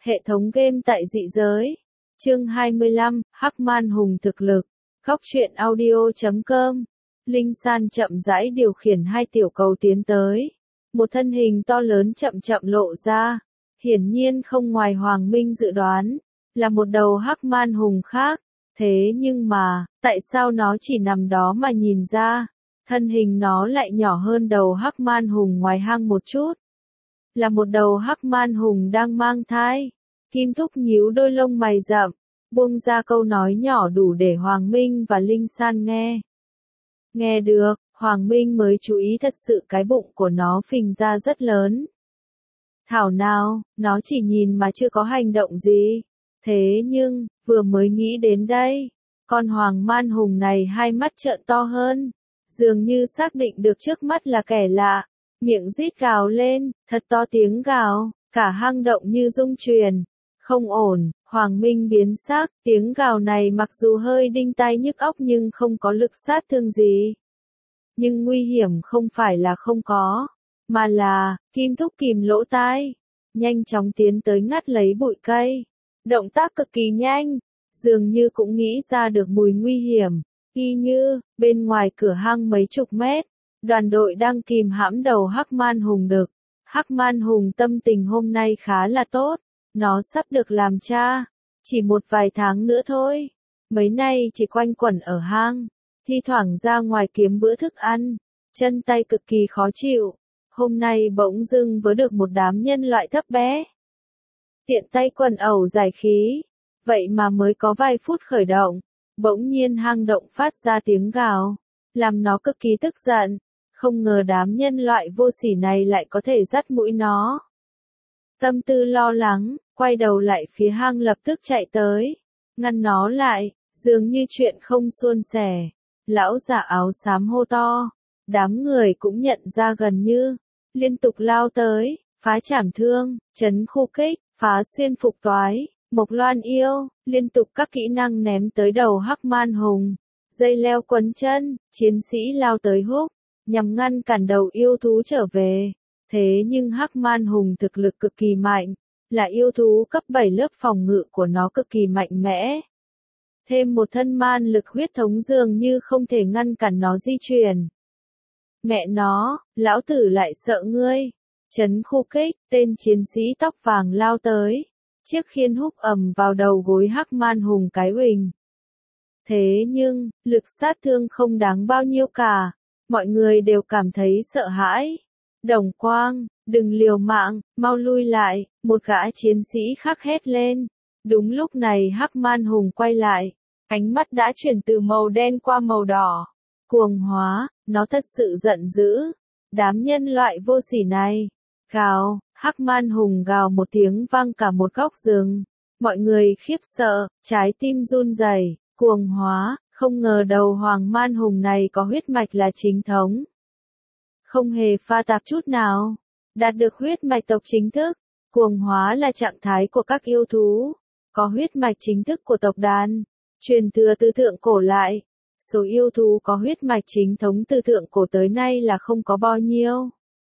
Hệ thống game tại dị giới. Chương 25, Hắc Man Hùng thực lực. Góc truyện audio.com. Linh San chậm rãi điều khiển hai tiểu cầu tiến tới. Một thân hình to lớn chậm chậm lộ ra. Hiển nhiên không ngoài Hoàng Minh dự đoán, là một đầu Hắc Man Hùng khác. Thế nhưng mà, tại sao nó chỉ nằm đó mà nhìn ra? Thân hình nó lại nhỏ hơn đầu Hắc Man Hùng ngoài hang một chút. Là một đầu Hắc Man Hùng đang mang thai. Kim Thúc nhíu đôi lông mày rậm, buông ra câu nói nhỏ đủ để Hoàng Minh và Linh San nghe. Nghe được, Hoàng Minh mới chú ý thật sự cái bụng của nó phình ra rất lớn. Thảo nào, nó chỉ nhìn mà chưa có hành động gì. Thế nhưng, vừa mới nghĩ đến đây, con Hoàng Man Hùng này hai mắt trợn to hơn, dường như xác định được trước mắt là kẻ lạ, miệng rít gào lên, thật to tiếng gào, cả hang động như rung truyền. Không ổn, Hoàng Minh biến sắc, tiếng gào này mặc dù hơi đinh tai nhức óc nhưng không có lực sát thương gì. Nhưng nguy hiểm không phải là không có, mà là, Kim Thúc kìm lỗ tai, nhanh chóng tiến tới ngắt lấy bụi cây. Động tác cực kỳ nhanh, dường như cũng nghĩ ra được mùi nguy hiểm, y như, bên ngoài cửa hang mấy chục mét, đoàn đội đang kìm hãm đầu Hắc Man Hùng đực. Hắc Man Hùng tâm tình hôm nay khá là tốt, nó sắp được làm cha, chỉ một vài tháng nữa thôi. Mấy nay chỉ quanh quẩn ở hang, thi thoảng ra ngoài kiếm bữa thức ăn, chân tay cực kỳ khó chịu. Hôm nay bỗng dưng vớ được một đám nhân loại thấp bé. Tiện tay quần ẩu giải khí, vậy mà mới có vài phút khởi động, bỗng nhiên hang động phát ra tiếng gào, làm nó cực kỳ tức giận, không ngờ đám nhân loại vô sỉ này lại có thể dắt mũi nó. Tâm tư lo lắng, quay đầu lại phía hang lập tức chạy tới, ngăn nó lại, dường như chuyện không suôn sẻ. Lão giả áo xám hô to, đám người cũng nhận ra gần như, liên tục lao tới, phá chảm thương, chấn khu kích, phá xuyên phục toái, mộc loan yêu, liên tục các kỹ năng ném tới đầu Hắc Man Hùng. Dây leo quấn chân, chiến sĩ lao tới húc, nhằm ngăn cản đầu yêu thú trở về. Thế nhưng Hắc Man Hùng thực lực cực kỳ mạnh, là yêu thú cấp 7 lớp phòng ngự của nó cực kỳ mạnh mẽ. Thêm một thân man lực huyết thống dường như không thể ngăn cản nó di chuyển. Mẹ nó, lão tử lại sợ ngươi. Chấn khu kích, tên chiến sĩ tóc vàng lao tới. Chiếc khiên húc ầm vào đầu gối Hắc Man Hùng cái huỳnh. Thế nhưng, lực sát thương không đáng bao nhiêu cả. Mọi người đều cảm thấy sợ hãi. Đồng Quang, đừng liều mạng, mau lui lại, một gã chiến sĩ khác hét lên. Đúng lúc này Hắc Man Hùng quay lại, ánh mắt đã chuyển từ màu đen qua màu đỏ. Cuồng hóa, nó thật sự giận dữ. Đám nhân loại vô sỉ này. Gào, Hắc Man Hùng gào một tiếng vang cả một góc rừng. Mọi người khiếp sợ, trái tim run rẩy. Cuồng hóa, không ngờ đầu Hoàng Man Hùng này có huyết mạch là chính thống. Không hề pha tạp chút nào. Đạt được huyết mạch tộc chính thức. Cuồng hóa là trạng thái của các yêu thú. Có huyết mạch chính thức của tộc đàn. Truyền thừa từ thượng cổ lại. Số yêu thú có huyết mạch chính thống từ thượng cổ tới nay là không có bao nhiêu.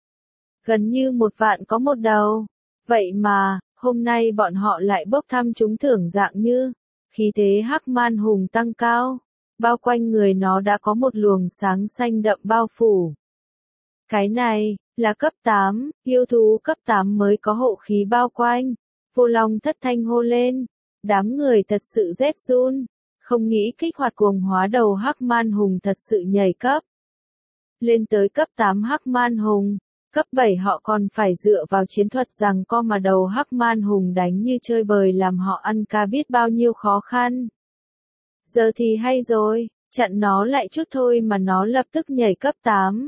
Gần như 1 vạn có một đầu. Vậy mà, hôm nay bọn họ lại bốc thăm trúng thưởng dạng như, khí thế Hắc Man Hùng tăng cao, bao quanh người nó đã có một luồng sáng xanh đậm bao phủ. Cái này, là cấp 8, yêu thú cấp 8 mới có hộ khí bao quanh. Vô Long thất thanh hô lên, đám người thật sự rét run, không nghĩ kích hoạt cuồng hóa đầu Hắc Man Hùng thật sự nhảy cấp. Lên tới cấp 8 Hắc Man Hùng. Cấp 7 họ còn phải dựa vào chiến thuật giằng co mà đầu Hắc Man Hùng đánh như chơi bời làm họ ăn ca biết bao nhiêu khó khăn. Giờ thì hay rồi, chặn nó lại chút thôi mà nó lập tức nhảy cấp 8.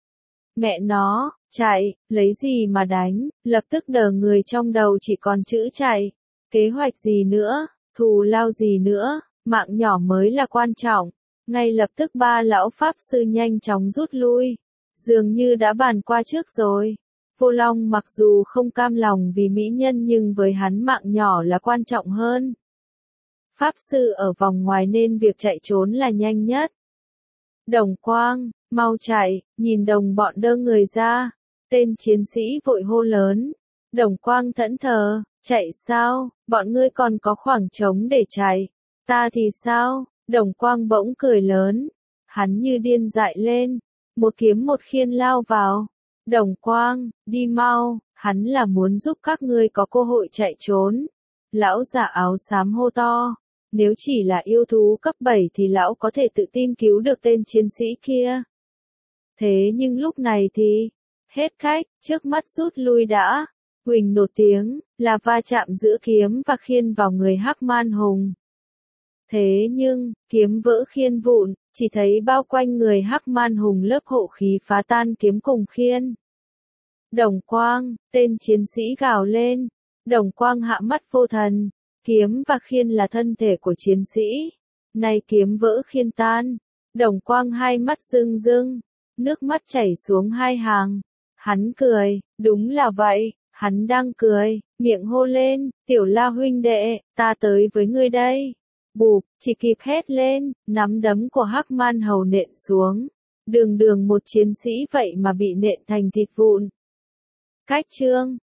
Mẹ nó, chạy, lấy gì mà đánh, lập tức đờ người trong đầu chỉ còn chữ chạy. Kế hoạch gì nữa, thù lao gì nữa, mạng nhỏ mới là quan trọng. Ngay lập tức 3 lão pháp sư nhanh chóng rút lui. Dường như đã bàn qua trước rồi. Vô Long mặc dù không cam lòng vì mỹ nhân nhưng với hắn mạng nhỏ là quan trọng hơn. Pháp sư ở vòng ngoài nên việc chạy trốn là nhanh nhất. Đồng Quang, mau chạy, nhìn đồng bọn đơ người ra. Tên chiến sĩ vội hô lớn. Đồng Quang thẫn thờ, Chạy sao, bọn ngươi còn có khoảng trống để chạy. Ta thì sao, Đồng Quang bỗng cười lớn. Hắn như điên dại lên, một kiếm một khiên lao vào. Đồng Quang, đi mau, hắn là muốn giúp các ngươi có cơ hội chạy trốn. Lão giả áo xám hô to. Nếu chỉ là yêu thú cấp 7 thì lão có thể tự tin cứu được tên chiến sĩ kia. Thế nhưng lúc này thì, hết cách, trước mắt rút lui đã. Huỳnh nột tiếng, là va chạm giữa kiếm và khiên vào người Hắc Man Hùng. Thế nhưng, kiếm vỡ khiên vụn, chỉ thấy bao quanh người Hắc Man Hùng lớp hộ khí phá tan kiếm cùng khiên. Đồng Quang, tên chiến sĩ gào lên. Đồng Quang hạ mắt vô thần. Kiếm và khiên là thân thể của chiến sĩ. Nay kiếm vỡ khiên tan. Đồng Quang hai mắt rưng rưng. Nước mắt chảy xuống hai hàng. Hắn cười, đúng là vậy, hắn đang cười, miệng hô lên, Tiểu La huynh đệ, ta tới với ngươi đây. Bụp, chỉ kịp hét lên, nắm đấm của Hắc Man Hầu nện xuống. Đường đường một chiến sĩ vậy mà bị nện thành thịt vụn. Cách chương